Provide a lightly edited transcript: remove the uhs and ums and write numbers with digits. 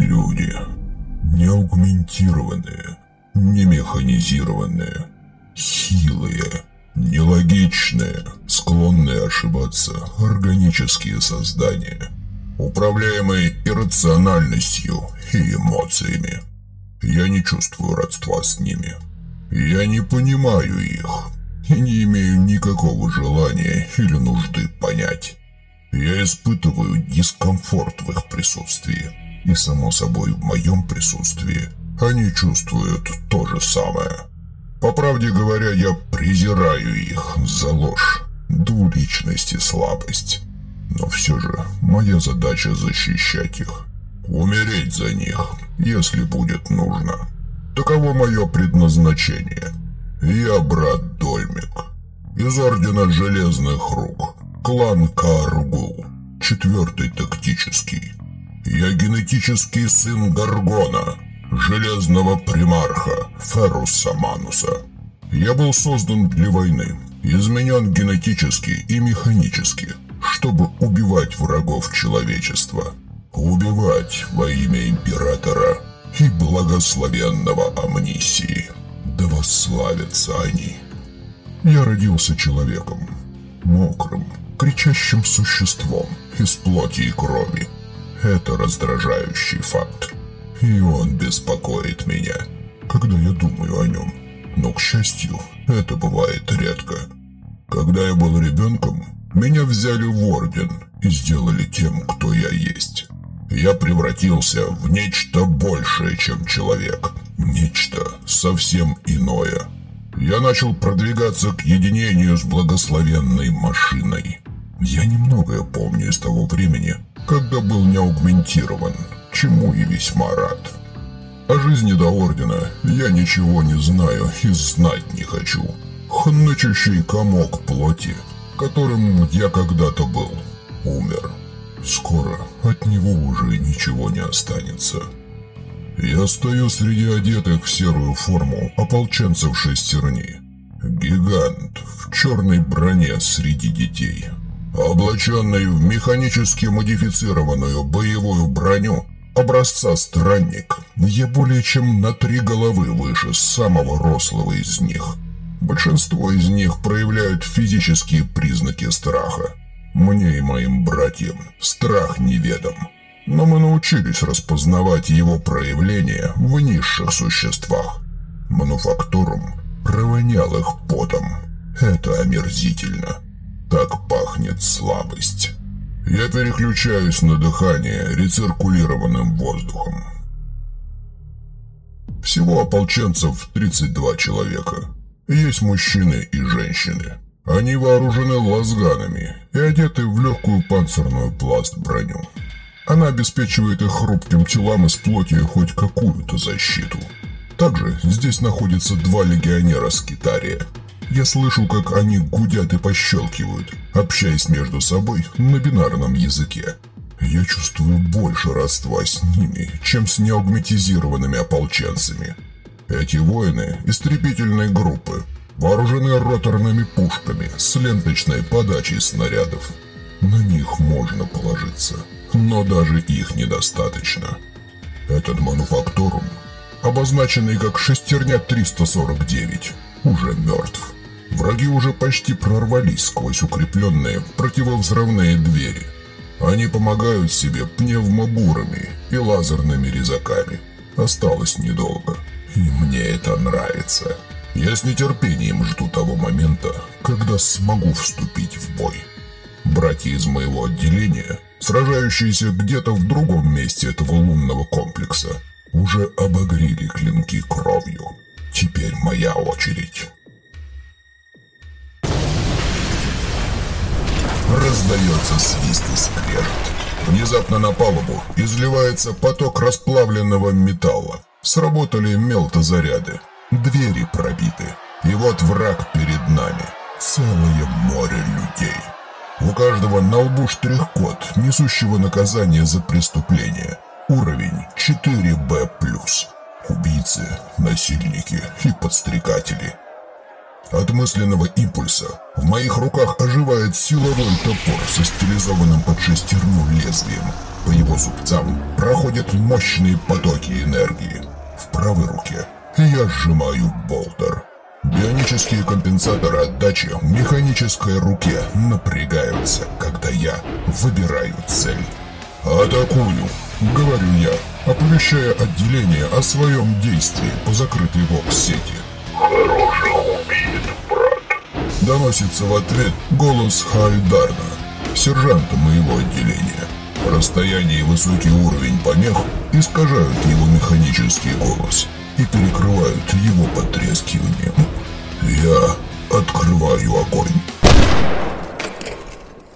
Люди. Не аугментированные, не механизированные, хилые, нелогичные, склонные ошибаться органические создания, управляемые иррациональностью и эмоциями. Я не чувствую родства с ними. Я не понимаю их и не имею никакого желания или нужды понять. Я испытываю дискомфорт в их присутствии, и, само собой, в моем присутствии они чувствуют то же самое. По правде говоря, я презираю их за ложь, двуличность и слабость. Но все же моя задача защищать их, умереть за них, если будет нужно. Таково мое предназначение. Я брат Дольмик, из Ордена Железных Рук, клан Кааргул, 4-й тактический. Я генетический сын Гаргона, Железного Примарха Ферруса Мануса. Я был создан для войны, изменен генетически и механически, чтобы убивать врагов человечества. Убивать во имя Императора и благословенного Амнисии. Да восславятся они. Я родился человеком, мокрым, кричащим существом из плоти и крови. Это раздражающий факт, и он беспокоит меня, когда я думаю о нем. Но, к счастью, это бывает редко. Когда я был ребенком, меня взяли в Орден и сделали тем, кто я есть. Я превратился в нечто большее, чем человек, нечто совсем иное. Я начал продвигаться к единению с благословенной машиной. Я немногое помню из того времени, когда был не аугментирован, чему и весьма рад. О жизни до Ордена я ничего не знаю и знать не хочу. Хнычущий комок плоти, которым я когда-то был, умер. Скоро от него уже ничего не останется. Я стою среди одетых в серую форму ополченцев шестерни. Гигант в черной броне среди детей. Облаченный в механически модифицированную боевую броню образца странник, я более чем на 3 головы выше самого рослого из них. Большинство из них проявляют физические признаки страха. Мне и моим братьям страх неведом, но мы научились распознавать его проявления в низших существах. Мануфактурум провонял их потом. Это омерзительно. Так пахнет слабость. Я переключаюсь на дыхание рециркулированным воздухом. Всего ополченцев 32 человека. Есть мужчины и женщины. Они вооружены лазганами и одеты в легкую панцирную пласт-броню. Она обеспечивает их хрупким телам из плоти хоть какую-то защиту. Также здесь находятся 2 легионера Скитария. Я слышу, как они гудят и пощелкивают, общаясь между собой на бинарном языке. Я чувствую больше родства с ними, чем с неаугметизированными ополченцами. Эти воины истребительной группы вооружены роторными пушками с ленточной подачей снарядов. На них можно положиться, но даже их недостаточно. Этот мануфактурум, обозначенный как шестерня 349, уже мертв. Враги уже почти прорвались сквозь укрепленные противовзрывные двери. Они помогают себе пневмобурами и лазерными резаками. Осталось недолго, и мне это нравится. Я с нетерпением жду того момента, когда смогу вступить в бой. Братья из моего отделения, сражающиеся где-то в другом месте этого лунного комплекса, уже обогрели клинки кровью. Теперь моя очередь. Раздается свист и скрежет. Внезапно на палубу изливается поток расплавленного металла. Сработали мелтозаряды. Двери пробиты. И вот враг перед нами. Целое море людей. У каждого на лбу штрих-код, несущего наказание за преступление. Уровень 4Б+. Убийцы, насильники и подстрекатели. От мысленного импульса в моих руках оживает силовой топор со стилизованным под шестерню лезвием. По его зубцам проходят мощные потоки энергии. В правой руке я сжимаю болтер. Бионические компенсаторы отдачи в механической руке напрягаются, когда я выбираю цель. «Атакую!» — говорю я, оповещая отделение о своем действии по закрытой вокс-сети. «Хорошо убит, брат!» — доносится в ответ голос Хальдарна, сержанта моего отделения. Расстояние и высокий уровень помех искажают его механический голос и перекрывают его потрескиванием. Я открываю огонь.